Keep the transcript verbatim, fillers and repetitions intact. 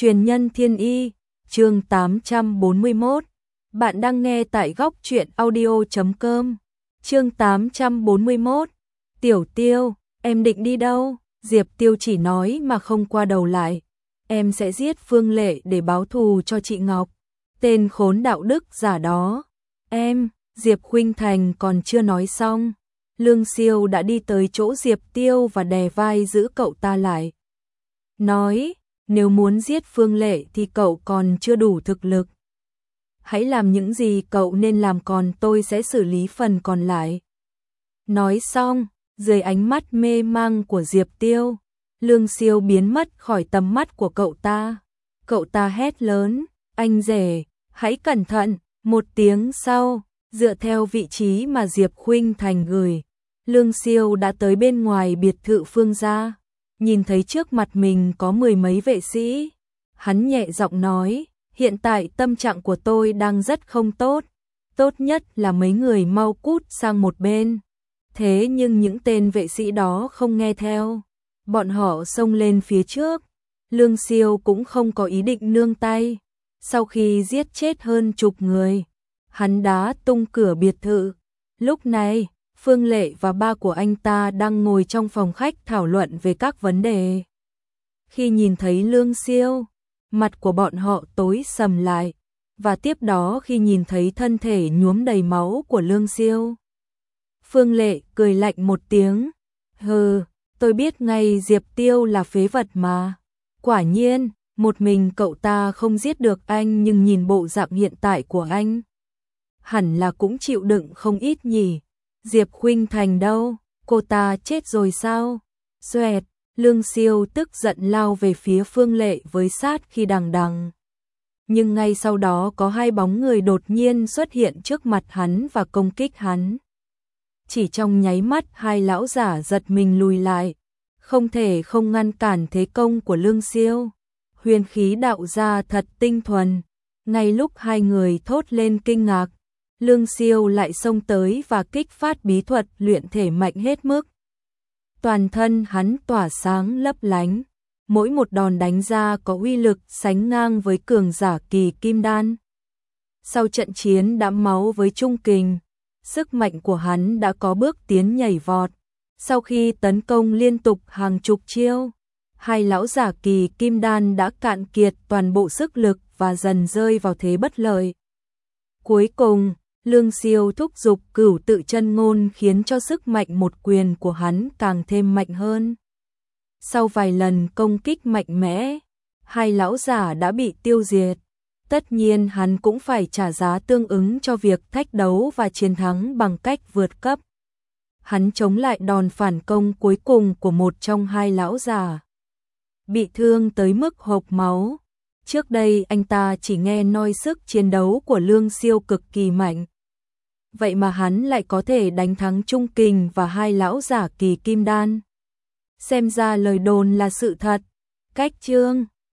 Truyền nhân thiên y, chương tám trăm bốn mươi mốt. Bạn đang nghe tại góc truyện audio chấm com. Chương tám trăm bốn mươi mốt. Tiểu Tiêu, em định đi đâu? Diệp Tiêu chỉ nói mà không qua đầu lại. Em sẽ giết Phương Lệ để báo thù cho chị Ngọc. Tên khốn đạo đức giả đó. Em, Diệp Khuynh Thành còn chưa nói xong. Lương Siêu đã đi tới chỗ Diệp Tiêu và đè vai giữ cậu ta lại. Nói, nếu muốn giết Phương Lệ thì cậu còn chưa đủ thực lực. Hãy làm những gì cậu nên làm, còn tôi sẽ xử lý phần còn lại. Nói xong, dưới ánh mắt mê mang của Diệp Tiêu, Lương Siêu biến mất khỏi tầm mắt của cậu ta. Cậu ta hét lớn, anh rể, hãy cẩn thận. Một tiếng sau, dựa theo vị trí mà Diệp Khuynh Thành gửi, Lương Siêu đã tới bên ngoài biệt thự Phương gia. Nhìn thấy trước mặt mình có mười mấy vệ sĩ, hắn nhẹ giọng nói, hiện tại tâm trạng của tôi đang rất không tốt, tốt nhất là mấy người mau cút sang một bên. Thế nhưng những tên vệ sĩ đó không nghe theo, bọn họ xông lên phía trước. Lương Siêu cũng không có ý định nương tay. Sau khi giết chết hơn chục người, hắn đá tung cửa biệt thự. Lúc này, Phương Lệ và ba của anh ta đang ngồi trong phòng khách thảo luận về các vấn đề. Khi nhìn thấy Lương Siêu, mặt của bọn họ tối sầm lại, và tiếp đó khi nhìn thấy thân thể nhuốm đầy máu của Lương Siêu, Phương Lệ cười lạnh một tiếng, hừ, tôi biết ngay Diệp Tiêu là phế vật mà. Quả nhiên, một mình cậu ta không giết được anh, nhưng nhìn bộ dạng hiện tại của anh, hẳn là cũng chịu đựng không ít nhỉ. Diệp Khuynh Thành đâu? Cô ta chết rồi sao? Xoẹt, Lương Siêu tức giận lao về phía Phương Lệ với sát khi đằng đằng. Nhưng ngay sau đó có hai bóng người đột nhiên xuất hiện trước mặt hắn và công kích hắn. Chỉ trong nháy mắt hai lão giả giật mình lùi lại, không thể không ngăn cản thế công của Lương Siêu. Huyền khí đạo gia thật tinh thuần. Ngay lúc hai người thốt lên kinh ngạc, Lương Siêu lại xông tới và kích phát bí thuật luyện thể mạnh hết mức. Toàn thân hắn tỏa sáng lấp lánh, mỗi một đòn đánh ra có uy lực sánh ngang với cường giả kỳ kim đan. Sau trận chiến đẫm máu với Trung Kình, sức mạnh của hắn đã có bước tiến nhảy vọt. Sau khi tấn công liên tục hàng chục chiêu, hai lão giả kỳ kim đan đã cạn kiệt toàn bộ sức lực và dần rơi vào thế bất lợi. Cuối cùng, Lương Siêu thúc giục Cửu Tự Chân Ngôn khiến cho sức mạnh một quyền của hắn càng thêm mạnh hơn. Sau vài lần công kích mạnh mẽ, hai lão giả đã bị tiêu diệt. Tất nhiên hắn cũng phải trả giá tương ứng cho việc thách đấu và chiến thắng bằng cách vượt cấp. Hắn chống lại đòn phản công cuối cùng của một trong hai lão giả, bị thương tới mức hộc máu. Trước đây anh ta chỉ nghe nói sức chiến đấu của Lương Siêu cực kỳ mạnh. Vậy mà hắn lại có thể đánh thắng Trung Kình và hai lão giả kỳ kim đan. Xem ra lời đồn là sự thật. Cách chương